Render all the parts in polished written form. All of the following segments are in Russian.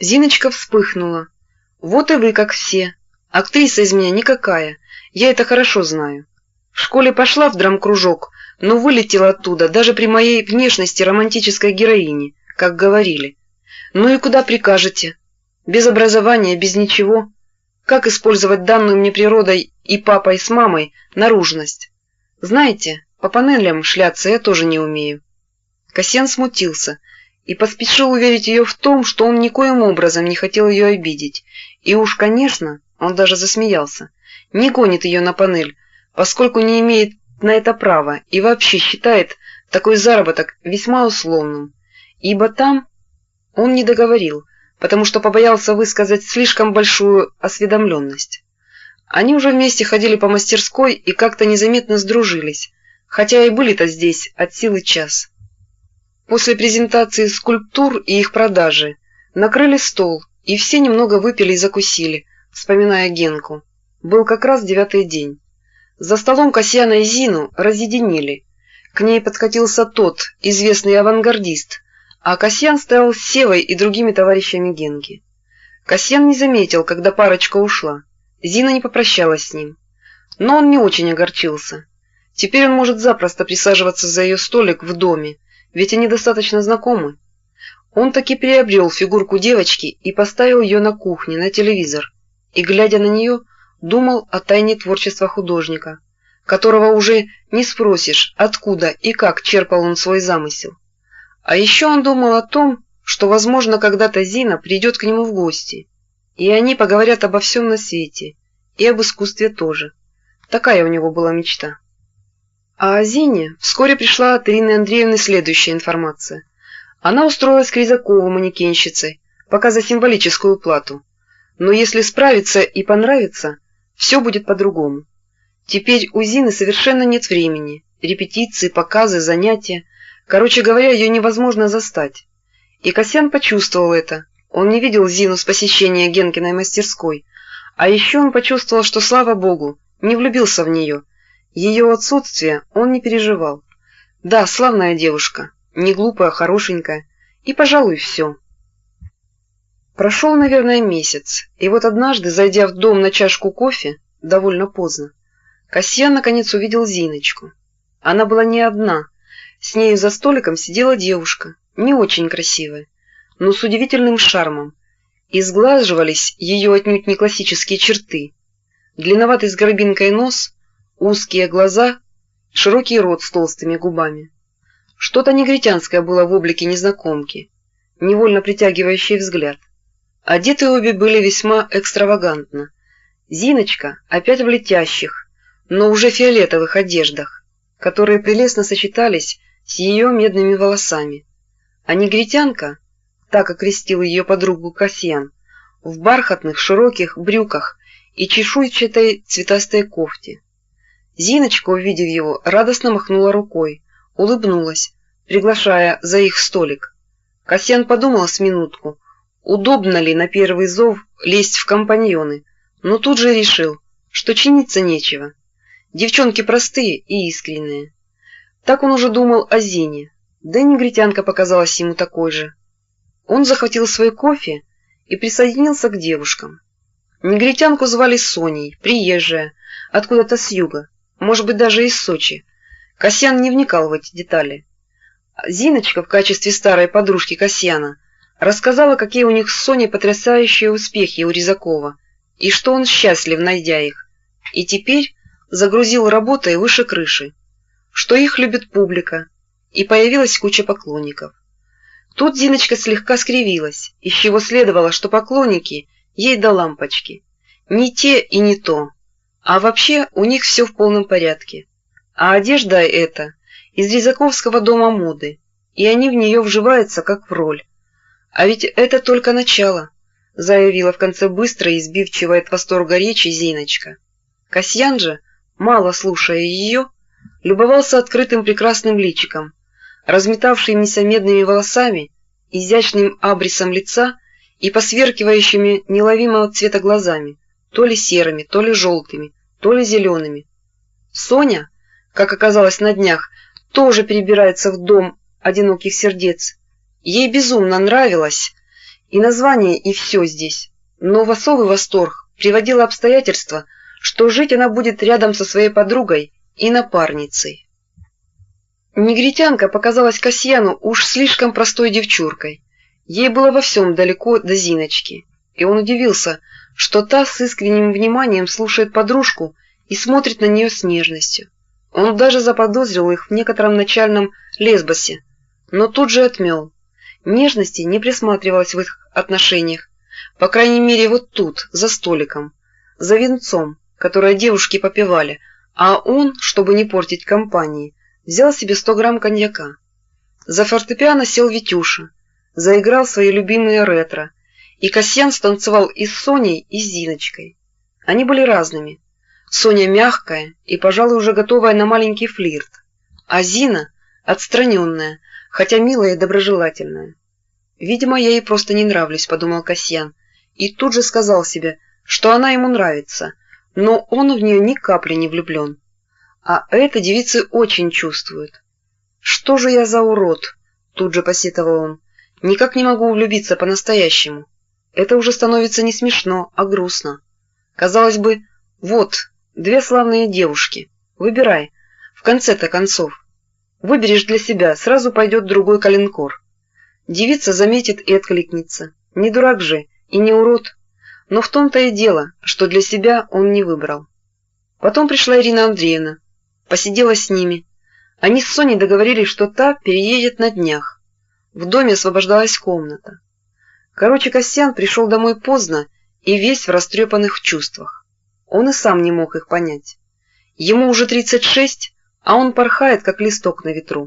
Зиночка вспыхнула. Вот и вы как все. Актриса из меня никакая, я это хорошо знаю. В школе пошла в драмкружок, но вылетела оттуда даже при моей внешности романтической героини, как говорили. Ну и куда прикажете? Без образования, без ничего. Как использовать данную мне природой и папой с мамой наружность? Знаете, по панелям шляться я тоже не умею. Касьян смутился и поспешил уверить ее в том, что он никоим образом не хотел ее обидеть, и уж, конечно, он даже засмеялся, не гонит ее на панель, поскольку не имеет на это права и вообще считает такой заработок весьма условным, ибо там он не договорил, потому что побоялся высказать слишком большую осведомленность. Они уже вместе ходили по мастерской и как-то незаметно сдружились, хотя и были-то здесь от силы час. После презентации скульптур и их продажи накрыли стол, и все немного выпили и закусили, вспоминая Генку. Был как раз 9-й день. За столом Касьяна и Зину разъединили. К ней подкатился тот, известный авангардист, а Касьян стоял с Севой и другими товарищами Генки. Касьян не заметил, когда парочка ушла. Зина не попрощалась с ним. Но он не очень огорчился. Теперь он может запросто присаживаться за ее столик в доме, ведь они достаточно знакомы. Он таки приобрел фигурку девочки и поставил ее на кухне, на телевизор, и, глядя на нее, думал о тайне творчества художника, которого уже не спросишь, откуда и как черпал он свой замысел. А еще он думал о том, что, возможно, когда-то Зина придет к нему в гости, и они поговорят обо всем на свете, и об искусстве тоже. Такая у него была мечта. А о Зине вскоре пришла от Ирины Андреевны следующая информация. Она устроилась к Резакову манекенщицей, пока за символическую плату. Но если справится и понравится, все будет по-другому. Теперь у Зины совершенно нет времени. Репетиции, показы, занятия. Короче говоря, ее невозможно застать. И Касьян почувствовал это. Он не видел Зину с посещения Генкиной мастерской. А еще он почувствовал, что, слава богу, не влюбился в нее. Ее отсутствие он не переживал. Да, славная девушка, не глупая, хорошенькая, и, пожалуй, все. Прошел, наверное, месяц, и вот однажды, зайдя в дом на чашку кофе, довольно поздно, Касьян наконец увидел Зиночку. Она была не одна, с нею за столиком сидела девушка, не очень красивая, но с удивительным шармом, и сглаживались ее отнюдь не классические черты. Длинноватый с горбинкой нос, узкие глаза, широкий рот с толстыми губами. Что-то негритянское было в облике незнакомки, невольно притягивающий взгляд. Одеты обе были весьма экстравагантно. Зиночка опять в летящих, но уже фиолетовых одеждах, которые прелестно сочетались с ее медными волосами. А негритянка, так окрестил ее подругу Касьян, в бархатных широких брюках и чешуйчатой цветастой кофте. Зиночка, увидев его, радостно махнула рукой, улыбнулась, приглашая за их столик. Касьян подумал с минутку, удобно ли на первый зов лезть в компаньоны, но тут же решил, что чиниться нечего. Девчонки простые и искренние. Так он уже думал о Зине, да и негритянка показалась ему такой же. Он захватил свой кофе и присоединился к девушкам. Негритянку звали Соней, приезжая, откуда-то с юга, может быть, даже из Сочи. Касьян не вникал в эти детали. Зиночка в качестве старой подружки Касьяна рассказала, какие у них с Соней потрясающие успехи у Резакова, и что он счастлив, найдя их, и теперь загрузил работой выше крыши, что их любит публика, и появилась куча поклонников. Тут Зиночка слегка скривилась, из чего следовало, что поклонники ей до лампочки. Не те и не то. А вообще у них все в полном порядке. А одежда эта из Резаковского дома моды, и они в нее вживаются как в роль. А ведь это только начало, заявила в конце быстро и сбивчивой от восторга речи Зиночка. Касьян же, мало слушая ее, любовался открытым прекрасным личиком, разметавшимися медными волосами, изящным абрисом лица и посверкивающими неловимого цвета глазами, то ли серыми, то ли желтыми, то ли зелеными. Соня, как оказалось на днях, тоже перебирается в дом одиноких сердец. Ей безумно нравилось, И название, и все здесь. Но в особый восторг приводило обстоятельство, что жить она будет рядом со своей подругой и напарницей. Негритянка показалась Касьяну уж слишком простой девчуркой. Ей было во всем далеко до Зиночки, и он удивился, что та с искренним вниманием слушает подружку и смотрит на нее с нежностью. Он даже заподозрил их в некотором начальном лесбосе, но тут же отмел. Нежности не присматривалось в их отношениях, по крайней мере вот тут, за столиком, за винцом, которое девушки попивали, а он, чтобы не портить компании, взял себе 100 грамм коньяка. За фортепиано сел Витюша, заиграл свои любимые ретро, и Касьян станцевал и с Соней, и с Зиночкой. Они были разными. Соня мягкая и, пожалуй, уже готовая на маленький флирт, а Зина отстраненная, хотя милая и доброжелательная. «Видимо, я ей просто не нравлюсь», — подумал Касьян, и тут же сказал себе, что она ему нравится, но он в нее ни капли не влюблен. А это девицы очень чувствуют. «Что же я за урод?» — тут же посетовал он. «Никак не могу влюбиться по-настоящему. Это уже становится не смешно, а грустно. Казалось бы, вот, 2 славные девушки. Выбирай. В конце-то концов. Выберешь для себя, сразу пойдет другой коленкор. Девица заметит и откликнется. Не дурак же и не урод. Но в том-то и дело, что для себя он не выбрал». Потом пришла Ирина Андреевна. Посидела с ними. Они с Соней договорились, что та переедет на днях. В доме освобождалась комната. Короче, Касьян пришел домой поздно и весь в растрепанных чувствах. Он и сам не мог их понять. Ему уже 36, а он порхает, как листок на ветру.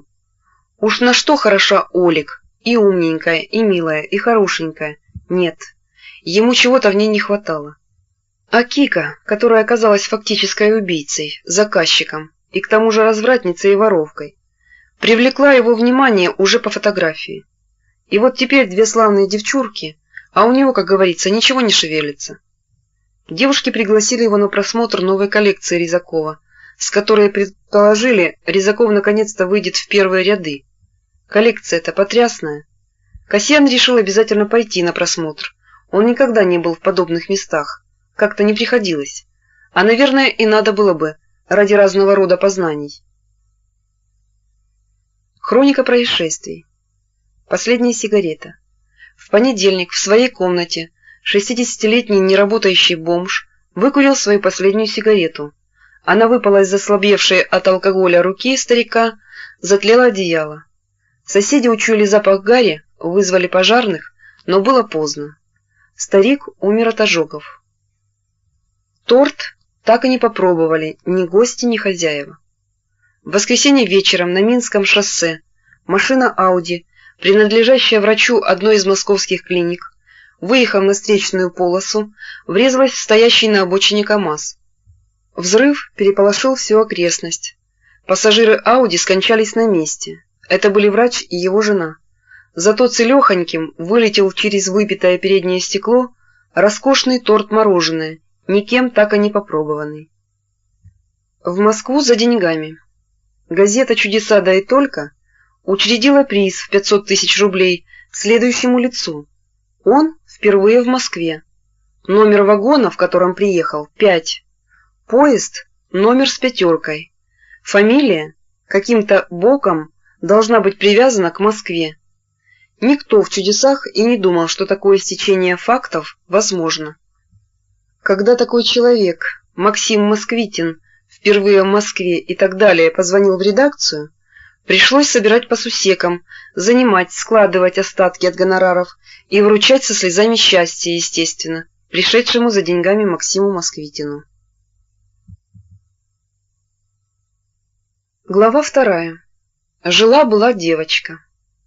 Уж на что хороша Олик, и умненькая, и милая, и хорошенькая. Нет, ему чего-то в ней не хватало. А Кика, которая оказалась фактической убийцей, заказчиком, и к тому же развратницей и воровкой, привлекла его внимание уже по фотографии. И вот теперь 2 славные девчурки, а у него, как говорится, ничего не шевелится. Девушки пригласили его на просмотр новой коллекции Резакова, с которой, предположили, Резаков наконец-то выйдет в первые ряды. Коллекция-то потрясная. Касьян решил обязательно пойти на просмотр. Он никогда не был в подобных местах, как-то не приходилось. А, наверное, и надо было бы, ради разного рода познаний. Хроника происшествий. Последняя сигарета. В понедельник в своей комнате 60-летний неработающий бомж выкурил свою последнюю сигарету. Она выпала из ослабевшей от алкоголя руки старика, затлело одеяло. Соседи учуяли запах гари, вызвали пожарных, но было поздно. Старик умер от ожогов. Торт так и не попробовали ни гости, ни хозяева. В воскресенье вечером на Минском шоссе машина «Ауди», принадлежащая врачу одной из московских клиник, выехав на встречную полосу, врезалась в стоящий на обочине КамАЗ. Взрыв переполошил всю окрестность. Пассажиры «Ауди» скончались на месте. Это были врач и его жена. Зато целехоньким вылетел через выбитое переднее стекло роскошный торт-мороженое, никем так и не попробованный. В Москву за деньгами. Газета «Чудеса да и только» учредила приз в 500 000 рублей следующему лицу. Он впервые в Москве. Номер вагона, в котором приехал, 5. Поезд – номер с 5. Фамилия каким-то боком должна быть привязана к Москве. Никто в «Чудесах» и не думал, что такое стечение фактов возможно. Когда такой человек, Максим Москвитин, впервые в Москве и так далее, позвонил в редакцию, пришлось собирать по сусекам, занимать, складывать остатки от гонораров и вручать со слезами счастья, естественно, пришедшему за деньгами Максиму Москвитину. Глава 2. Жила-была девочка.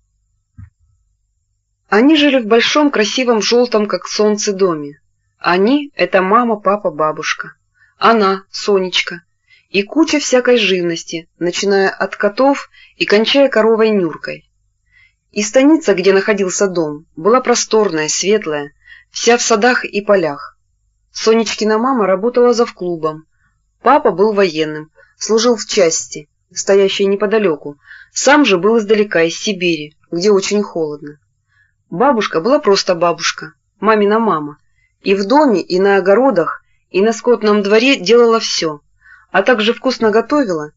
Они жили в большом, красивом, желтом, как солнце, доме. Они — это мама, папа, бабушка. Она — Сонечка. И куча всякой живности, начиная от котов и кончая коровой Нюркой. И станица, где находился дом, была просторная, светлая, вся в садах и полях. Сонечкина мама работала завклубом. Папа был военным, служил в части, стоящей неподалеку, сам же был издалека, из Сибири, где очень холодно. Бабушка была просто бабушка, мамина мама, и в доме, и на огородах, и на скотном дворе делала все, а также вкусно готовила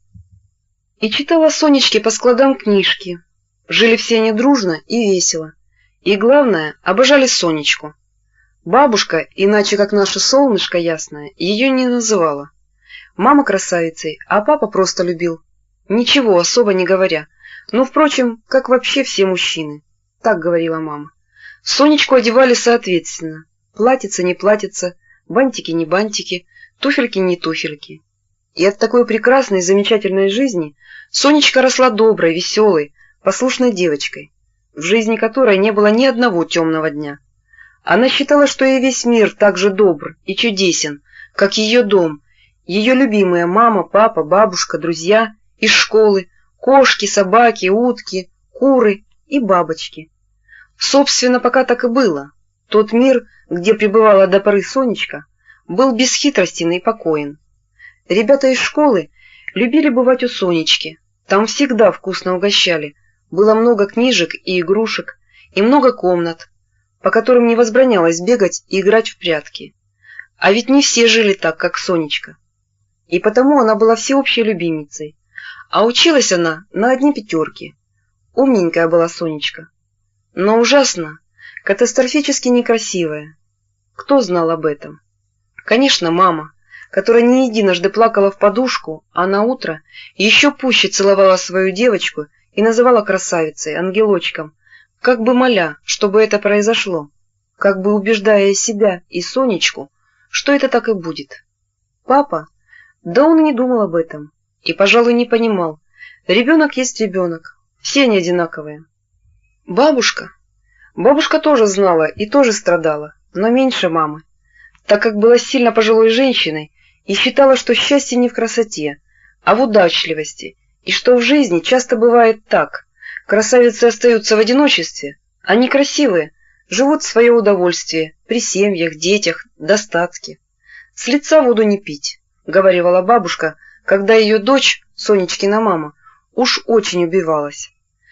и читала Сонечке по складам книжки. Жили все они дружно и весело, и, главное, обожали Сонечку. Бабушка, иначе как наше солнышко ясное, ее не называла. Мама красавицей, а папа просто любил, ничего особо не говоря. Ну, впрочем, как вообще все мужчины. Так говорила мама. Сонечку одевали соответственно. Платьице не платьице, бантики не бантики, туфельки не туфельки. И от такой прекрасной, замечательной жизни Сонечка росла доброй, веселой, послушной девочкой, в жизни которой не было ни одного темного дня. Она считала, что и весь мир так же добр и чудесен, как ее дом, ее любимые мама, папа, бабушка, друзья из школы, кошки, собаки, утки, куры и бабочки. Собственно, пока так и было. Тот мир, где пребывала до поры Сонечка, был бесхитростен и покоен. Ребята из школы любили бывать у Сонечки. Там всегда вкусно угощали. Было много книжек и игрушек, и много комнат, по которым не возбранялось бегать и играть в прятки. А ведь не все жили так, как Сонечка. И потому она была всеобщей любимицей. А училась она на одни пятерки. Умненькая была Сонечка. Но ужасно, катастрофически некрасивая. Кто знал об этом? Конечно, мама, которая не единожды плакала в подушку, а на утро еще пуще целовала свою девочку и называла красавицей, ангелочком, как бы моля, чтобы это произошло, как бы убеждая себя и Сонечку, что это так и будет. Папа? Да он не думал об этом и, пожалуй, не понимал. Ребенок есть ребенок, все они одинаковые. Бабушка? Бабушка тоже знала и тоже страдала, но меньше мамы, так как была сильно пожилой женщиной и считала, что счастье не в красоте, а в удачливости, и что в жизни часто бывает так: красавицы остаются в одиночестве, а некрасивые живут в свое удовольствие, при семьях, детях, достатке. «С лица воду не пить», — говорила бабушка, когда ее дочь, Сонечкина мама, уж очень убивалась.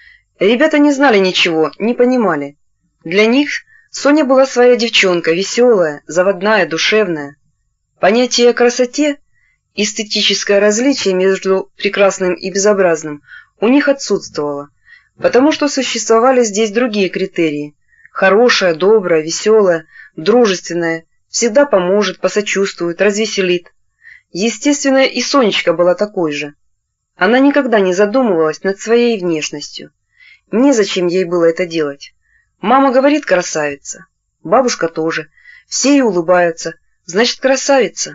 Ребята не знали ничего, не понимали. Для них Соня была своя девчонка, веселая, заводная, душевная. Понятие о красоте, эстетическое различие между прекрасным и безобразным у них отсутствовало, потому что существовали здесь другие критерии. Хорошая, добрая, веселая, дружественная, всегда поможет, посочувствует, развеселит. Естественно, и Сонечка была такой же. Она никогда не задумывалась над своей внешностью. Незачем ей было это делать. Мама говорит красавица, бабушка тоже, все ей улыбаются, значит красавица.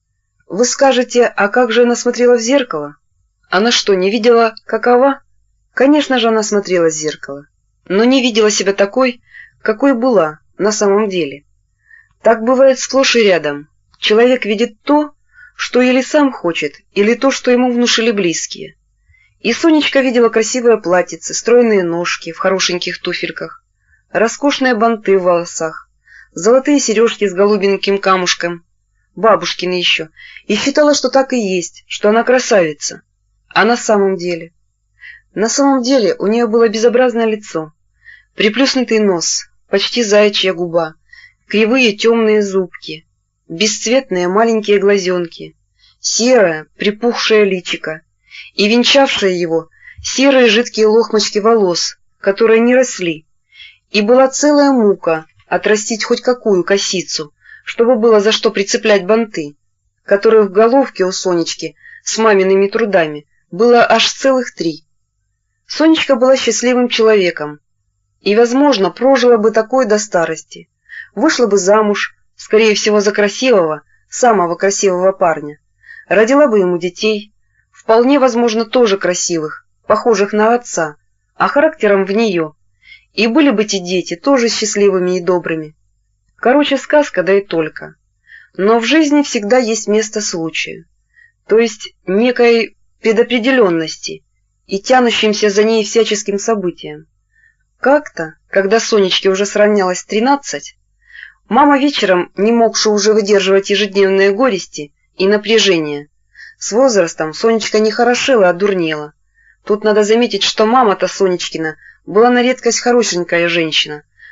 Вы скажете, а как же она смотрела в зеркало? Она что, не видела, какова? Конечно же, она смотрела в зеркало, но не видела себя такой, какой была на самом деле. Так бывает сплошь и рядом. Человек видит то, что или сам хочет, или то, что ему внушили близкие. И Сонечка видела красивое платьице, стройные ножки в хорошеньких туфельках, роскошные банты в волосах, золотые сережки с голубеньким камушком, бабушкины еще, и считала, что так и есть, что она красавица. А на самом деле? На самом деле у нее было безобразное лицо, приплюснутый нос, почти заячья губа, кривые темные зубки, бесцветные маленькие глазенки, серое припухшее личико и венчавшие его серые жидкие лохмочки волос, которые не росли, и была целая мука отрастить хоть какую косицу, чтобы было за что прицеплять банты, которые в головке у Сонечки с мамиными трудами было аж целых 3. Сонечка была счастливым человеком и, возможно, прожила бы такой до старости, вышла бы замуж, скорее всего, за красивого, самого красивого парня, родила бы ему детей, вполне возможно, тоже красивых, похожих на отца, а характером в нее, и были бы те дети тоже счастливыми и добрыми. Короче, сказка, да и только. Но в жизни всегда есть место случаю, то есть некой предопределенности и тянущимся за ней всяческим событиям. Как-то, когда Сонечке уже сравнялось 13, мама вечером, не могши уже выдерживать ежедневные горести и напряжение. С возрастом Сонечка не хорошела, а дурнела. Тут надо заметить, что мама-то Сонечкина была на редкость хорошенькая женщина,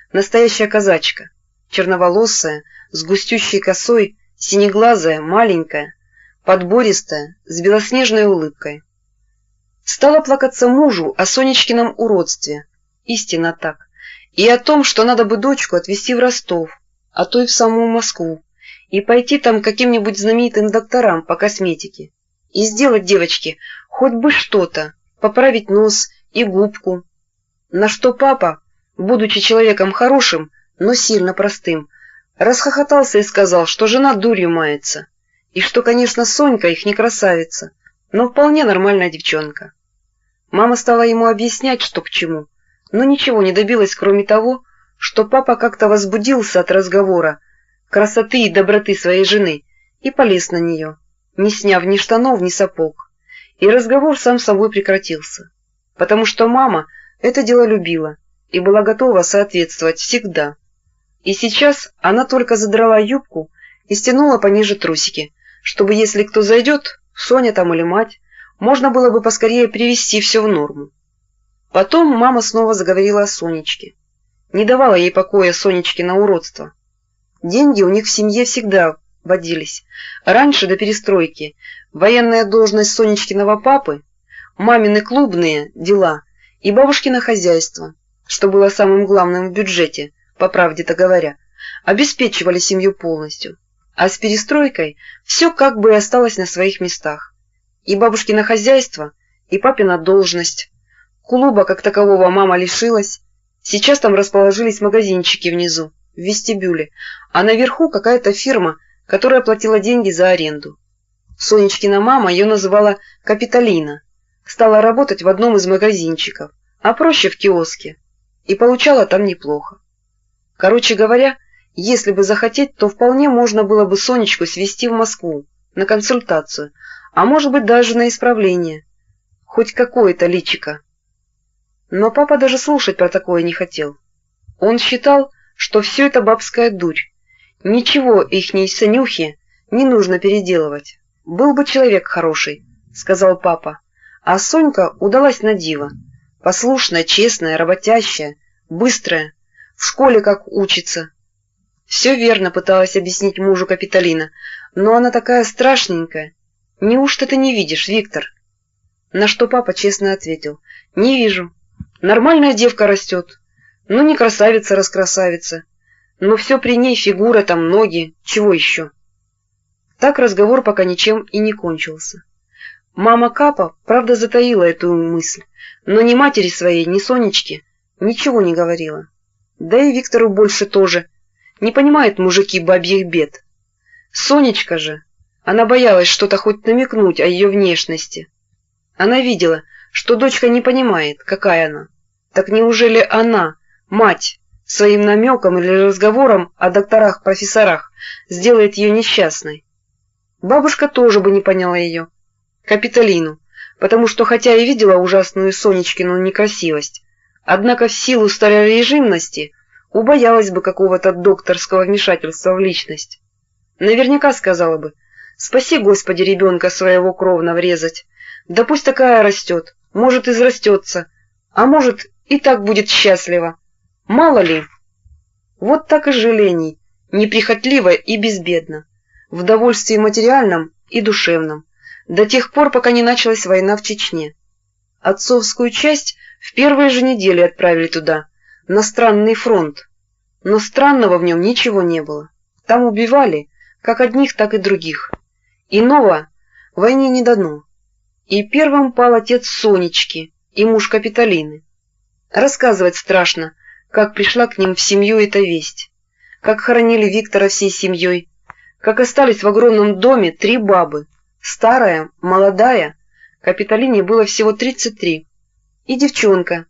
настоящая казачка, черноволосая, с густющей косой, синеглазая, маленькая, подбористая, с белоснежной улыбкой. Стала плакаться мужу о Сонечкином уродстве, истинно так, и о том, что надо бы дочку отвезти в Ростов, а то и в саму Москву, и пойти там к каким-нибудь знаменитым докторам по косметике, и сделать девочке хоть бы что-то, поправить нос и губку. На что папа, будучи человеком хорошим, но сильно простым, расхохотался и сказал, что жена дурью мается, и что, конечно, Сонька их не красавица, но вполне нормальная девчонка. Мама стала ему объяснять, что к чему, но ничего не добилась, кроме того, что папа как-то возбудился от разговора красоты и доброты своей жены и полез на нее, не сняв ни штанов, ни сапог. И разговор сам собой прекратился, потому что мама это дело любила и была готова соответствовать всегда. И сейчас она только задрала юбку и стянула пониже трусики, чтобы, если кто зайдет, Соня там или мать, можно было бы поскорее привести все в норму. Потом мама снова заговорила о Сонечке. Не давала ей покоя Сонечкино уродство. Деньги у них в семье всегда водились. Раньше, до перестройки, военная должность Сонечкиного папы, мамины клубные дела и бабушкино хозяйство, что было самым главным в бюджете, по правде-то говоря, обеспечивали семью полностью. А с перестройкой все как бы и осталось на своих местах. И бабушкино хозяйство, и папина должность. Клуба как такового мама лишилась. Сейчас там расположились магазинчики внизу, в вестибюле, а наверху какая-то фирма, которая платила деньги за аренду. Сонечкина мама ее называла Капитолина, стала работать в одном из магазинчиков, а проще в киоске, и получала там неплохо. Короче говоря, если бы захотеть, то вполне можно было бы Сонечку свезти в Москву на консультацию, а может быть даже на исправление, хоть какое-то личико. Но папа даже слушать про такое не хотел. Он считал, что все это бабская дурь. Ничего ихней Сонюхе не нужно переделывать. Был бы человек хороший, сказал папа. А Сонька удалась на диво. Послушная, честная, работящая, быстрая, в школе как учится. Все верно, пыталась объяснить мужу Капитолина, но она такая страшненькая. Неужто ты не видишь, Виктор? На что папа честно ответил: не вижу. Нормальная девка растет. Ну, не красавица-раскрасавица. Но все при ней, фигура там, ноги, чего еще? Так разговор пока ничем и не кончился. Мама Капа, правда, затаила эту мысль, но ни матери своей, ни Сонечке ничего не говорила. Да и Виктору больше тоже. Не понимают мужики бабьих бед. Сонечка же, она боялась что-то хоть намекнуть о ее внешности. Она видела, что дочка не понимает, какая она. Так неужели она, мать, своим намеком или разговором о докторах-профессорах сделает ее несчастной? Бабушка тоже бы не поняла ее, Капитолину, потому что хотя и видела ужасную Сонечкину некрасивость, однако в силу старорежимности убоялась бы какого-то докторского вмешательства в личность. Наверняка сказала бы: «Спаси, Господи, ребенка своего кровно врезать, да пусть такая растет, может, израстется, а может, и так будет счастлива. Мало ли». Вот так и жили они, неприхотливо и безбедно, в довольстве материальном и душевном, до тех пор, пока не началась война в Чечне. Отцовскую часть в первые же недели отправили туда, на странный фронт, но странного в нем ничего не было. Там убивали как одних, так и других. Иного войне не дано. И первым пал отец Сонечки и муж Капитолины. Рассказывать страшно, как пришла к ним в семью эта весть, как хоронили Виктора всей семьей, как остались в огромном доме 3 бабы, старая, молодая, Капитолине было всего 33, и девчонка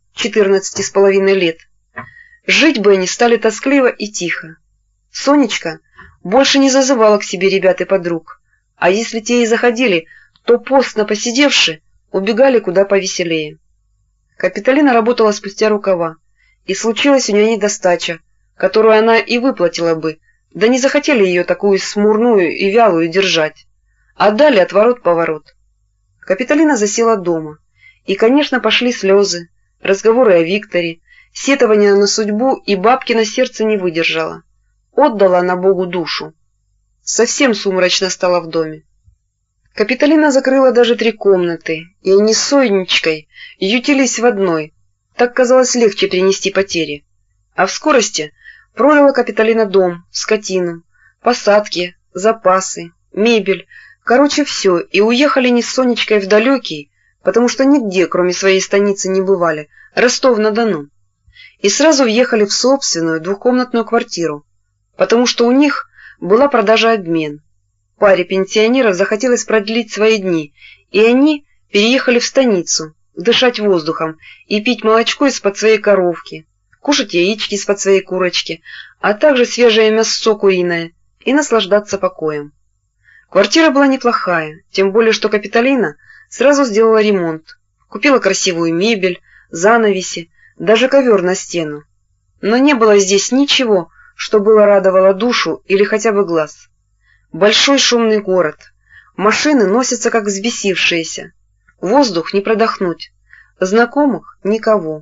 14,5 лет. Жить бы они стали тоскливо и тихо. Сонечка больше не зазывала к себе ребят и подруг, а если те и заходили, то постно посидевши, убегали куда повеселее. Капитолина работала спустя рукава, и случилась у нее недостача, которую она и выплатила бы, да не захотели ее такую смурную и вялую держать, а дали отворот-поворот. Капитолина засела дома, и, конечно, пошли слезы, разговоры о Викторе, Сетования на судьбу и бабкино сердце не выдержало. Отдала она Богу душу. Совсем сумрачно стало в доме. Капитолина закрыла даже 3 комнаты, и они с Сонечкой ютились в одной. Так казалось легче перенести потери. А в скорости продала Капитолина дом, скотину, посадки, запасы, мебель, короче все, и уехали они с Сонечкой в далекий, потому что нигде, кроме своей станицы, не бывали, Ростов-на-Дону. И сразу въехали в собственную 2-комнатную квартиру, потому что у них была продажа-обмен. Паре пенсионеров захотелось продлить свои дни, и они переехали в станицу, дышать воздухом и пить молочко из-под своей коровки, кушать яички из-под своей курочки, а также свежее мясо куриное, и наслаждаться покоем. Квартира была неплохая, тем более что Капитолина сразу сделала ремонт, купила красивую мебель, занавеси, даже ковер на стену. Но не было здесь ничего, что было радовало душу или хотя бы глаз. Большой шумный город. Машины носятся как взбесившиеся. Воздух не продохнуть. Знакомых никого.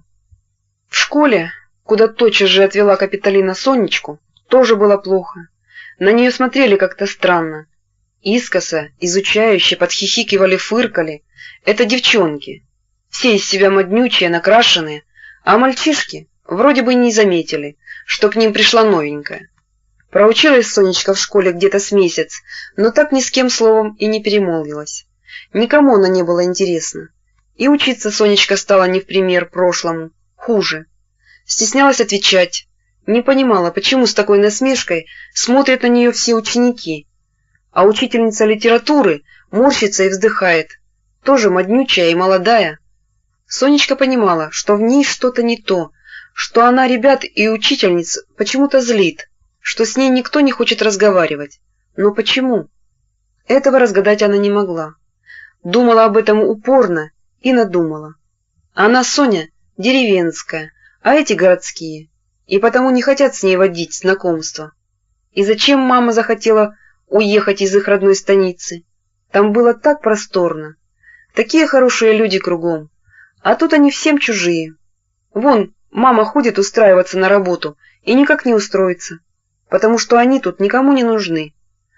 В школе, куда тотчас же отвела Капитолина Сонечку, тоже было плохо. На нее смотрели как-то странно. Искоса, изучающе, подхихикивали, фыркали. Это девчонки. Все из себя моднючие, накрашенные, а мальчишки вроде бы не заметили, что к ним пришла новенькая. Проучилась Сонечка в школе где-то с месяц, но так ни с кем словом и не перемолвилась. Никому она не была интересна. И учиться Сонечка стала не в пример прошлому, хуже. Стеснялась отвечать, не понимала, почему с такой насмешкой смотрят на нее все ученики. А учительница литературы морщится и вздыхает, тоже моднючая и молодая. Сонечка понимала, что в ней что-то не то, что она ребят и учительниц почему-то злит, что с ней никто не хочет разговаривать. Но почему? Этого разгадать она не могла. Думала об этом упорно и надумала. Она, Соня, деревенская, а эти городские, и потому не хотят с ней водить знакомства. И зачем мама захотела уехать из их родной станицы? Там было так просторно, такие хорошие люди кругом, а тут они всем чужие. Вон, мама ходит устраиваться на работу и никак не устроится, потому что они тут никому не нужны.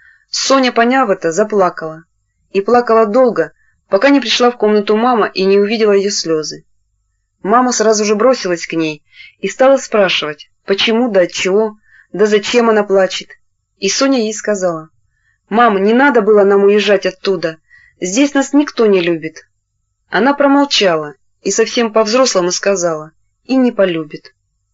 Соня, поняв это, заплакала. И плакала долго, пока не пришла в комнату мама и не увидела ее слезы. Мама сразу же бросилась к ней и стала спрашивать, почему да отчего, да зачем она плачет. И Соня ей сказала: «Мама, не надо было нам уезжать оттуда, здесь нас никто не любит». Она промолчала и совсем по-взрослому сказала: «И не полюбит».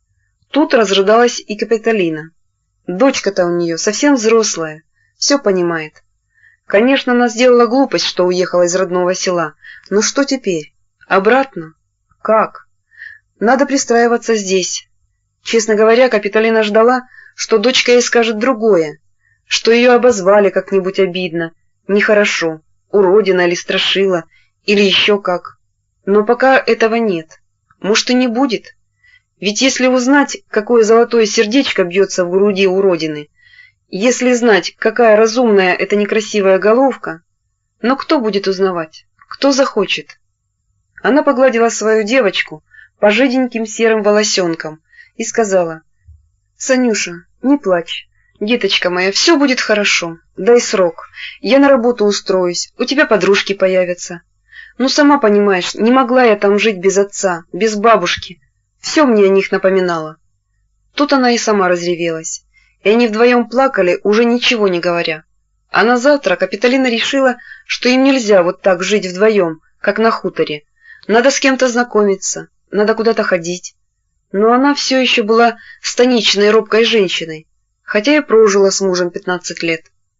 Тут разрыдалась и Капитолина. Дочка-то у нее совсем взрослая, все понимает. Конечно, она сделала глупость, что уехала из родного села, но что теперь? Обратно? Как? Надо пристраиваться здесь. Честно говоря, Капитолина ждала, что дочка ей скажет другое, что ее обозвали как-нибудь обидно, нехорошо, уродина или страшила, или еще как. Но пока этого нет. Может, и не будет. Ведь если узнать, какое золотое сердечко бьется в груди уродины, если знать, какая разумная эта некрасивая головка, но кто будет узнавать? Кто захочет? Она погладила свою девочку по жиденьким серым волосенкам и сказала: «Санюша, не плачь. Деточка моя, все будет хорошо. Дай срок. Я на работу устроюсь, у тебя подружки появятся. Ну, сама понимаешь, не могла я там жить без отца, без бабушки. Все мне о них напоминало». Тут она и сама разревелась, и они вдвоем плакали, уже ничего не говоря. А на завтра Капитолина решила, что им нельзя вот так жить вдвоем, как на хуторе. Надо с кем-то знакомиться, надо куда-то ходить. Но она все еще была станичной робкой женщиной, хотя и прожила с мужем 15 лет.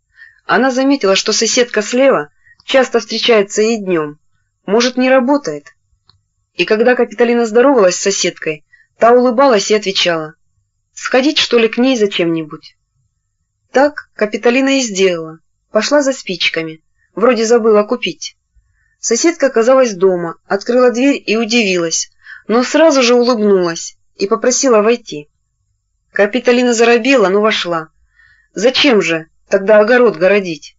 Она заметила, что соседка слева часто встречается и днем, может, не работает. И когда Капитолина здоровалась с соседкой, та улыбалась и отвечала: «Сходить, что ли, к ней за чем-нибудь?» Так Капитолина и сделала, пошла за спичками, вроде забыла купить. Соседка оказалась дома, открыла дверь и удивилась, но сразу же улыбнулась и попросила войти. Капитолина заробела, но вошла. Зачем же тогда огород городить?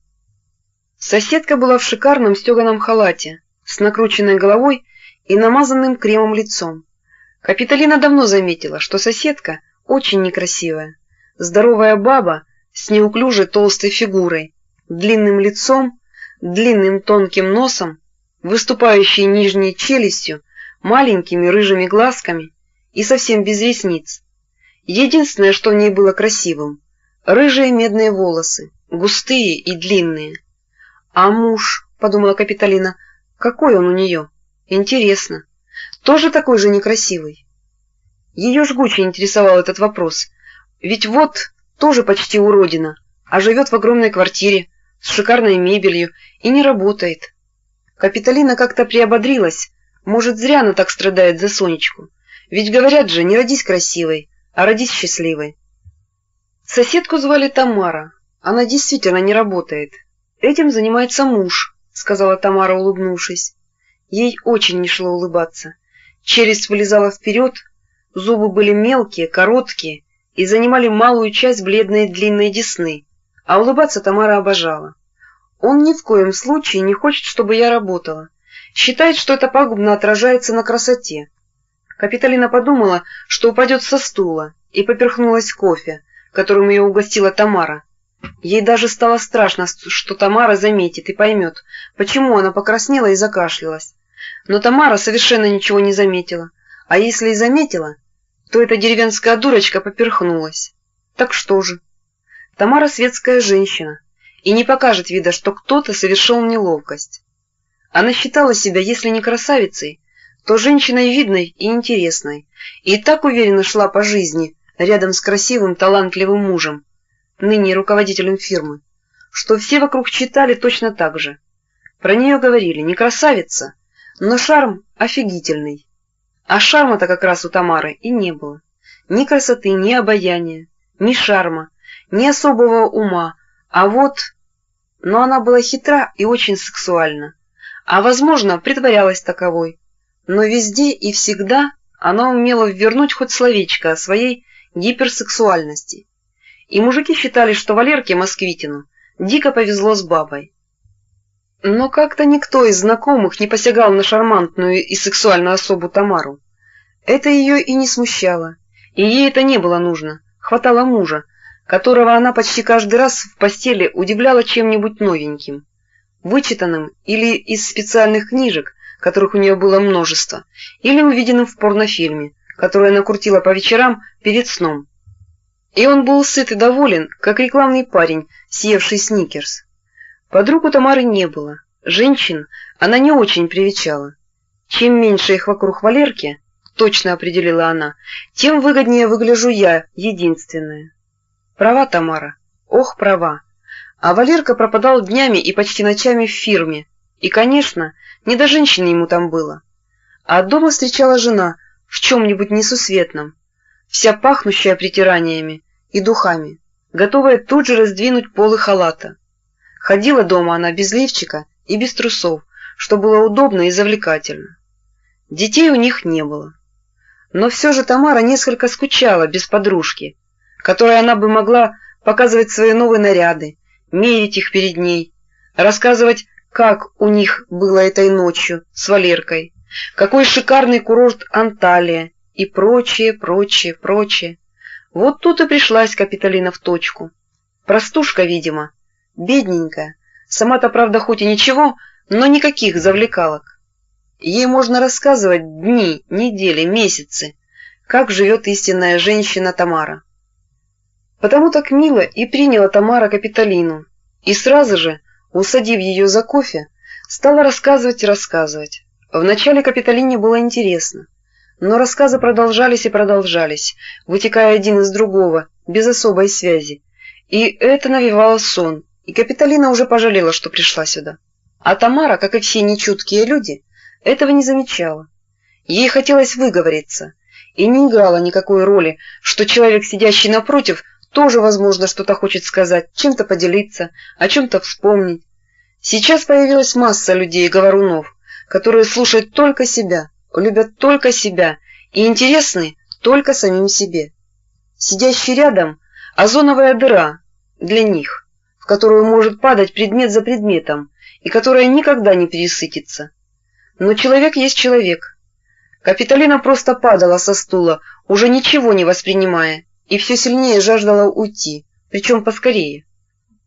Соседка была в шикарном стеганом халате, с накрученной головой и намазанным кремом лицом. Капитолина давно заметила, что соседка очень некрасивая. Здоровая баба с неуклюжей толстой фигурой, длинным лицом, длинным тонким носом, выступающей нижней челюстью, маленькими рыжими глазками и совсем без ресниц. Единственное, что в ней было красивым — рыжие медные волосы, густые и длинные. «А муж, — подумала Капитолина, — какой он у нее? Интересно, тоже такой же некрасивый?» Ее жгуче интересовал этот вопрос, ведь вот тоже почти уродина, а живет в огромной квартире с шикарной мебелью и не работает. Капитолина как-то приободрилась, может, зря она так страдает за Сонечку, ведь говорят же, не родись красивой, а родись счастливой. Соседку звали Тамара, она действительно не работает. «Этим занимается муж», — сказала Тамара, улыбнувшись. Ей очень не шло улыбаться. Челюсть вылезала вперед, зубы были мелкие, короткие и занимали малую часть бледной длинной десны, а улыбаться Тамара обожала. «Он ни в коем случае не хочет, чтобы я работала. Считает, что это пагубно отражается на красоте». Капитолина подумала, что упадет со стула, и поперхнулась кофе, которым ее угостила Тамара. Ей даже стало страшно, что Тамара заметит и поймет, почему она покраснела и закашлялась. Но Тамара совершенно ничего не заметила, а если и заметила, то эта деревенская дурочка поперхнулась. Так что же? Тамара светская женщина и не покажет вида, что кто-то совершил неловкость. Она считала себя, если не красавицей, то женщиной видной и интересной, и так уверенно шла по жизни рядом с красивым, талантливым мужем, ныне руководителем фирмы, что все вокруг читали точно так же. Про нее говорили: не красавица, но шарм офигительный. А шарма-то как раз у Тамары и не было. Ни красоты, ни обаяния, ни шарма, ни особого ума, а вот... Но она была хитра и очень сексуальна, а, возможно, притворялась таковой. Но везде и всегда она умела ввернуть хоть словечко о своей гиперсексуальности. И мужики считали, что Валерке Москвитину дико повезло с бабой. Но как-то никто из знакомых не посягал на шармантную и сексуальную особу Тамару. Это ее и не смущало, и ей это не было нужно. Хватало мужа, которого она почти каждый раз в постели удивляла чем-нибудь новеньким, вычитанным или из специальных книжек, которых у нее было множество, или увиденным в порнофильме, который она крутила по вечерам перед сном. И он был сыт и доволен, как рекламный парень, съевший сникерс. Подруг у Тамары не было, женщин она не очень привечала. Чем меньше их вокруг Валерки, точно определила она, тем выгоднее выгляжу я, единственная. Права Тамара, ох, права. А Валерка пропадал днями и почти ночами в фирме, и, конечно, не до женщины ему там было. А дома встречала жена в чем-нибудь несусветном, вся пахнущая притираниями и духами, готовая тут же раздвинуть полы халата. Ходила дома она без лифчика и без трусов, что было удобно и завлекательно. Детей у них не было. Но все же Тамара несколько скучала без подружки, которой она бы могла показывать свои новые наряды, мерить их перед ней, рассказывать, как у них было этой ночью с Валеркой, какой шикарный курорт Анталия и прочее, прочее, прочее. Вот тут и пришлась Капитолина в точку. Простушка, видимо, бедненькая, сама-то, правда, хоть и ничего, но никаких завлекалок. Ей можно рассказывать дни, недели, месяцы, как живет истинная женщина Тамара. Потому так мило и приняла Тамара Капитолину, и сразу же, усадив ее за кофе, стала рассказывать и рассказывать. Вначале Капитолине было интересно, но рассказы продолжались и продолжались, вытекая один из другого, без особой связи, и это навевало сон, и Капитолина уже пожалела, что пришла сюда. А Тамара, как и все нечуткие люди, этого не замечала. Ей хотелось выговориться, и не играло никакой роли, что человек, сидящий напротив, тоже, возможно, что-то хочет сказать, чем-то поделиться, о чем-то вспомнить. Сейчас появилась масса людей-говорунов, которые слушают только себя, любят только себя и интересны только самим себе. Сидящий рядом — озоновая дыра для них, в которую может падать предмет за предметом и которая никогда не пересытится. Но человек есть человек. Капитолина просто падала со стула, уже ничего не воспринимая, и все сильнее жаждала уйти, причем поскорее.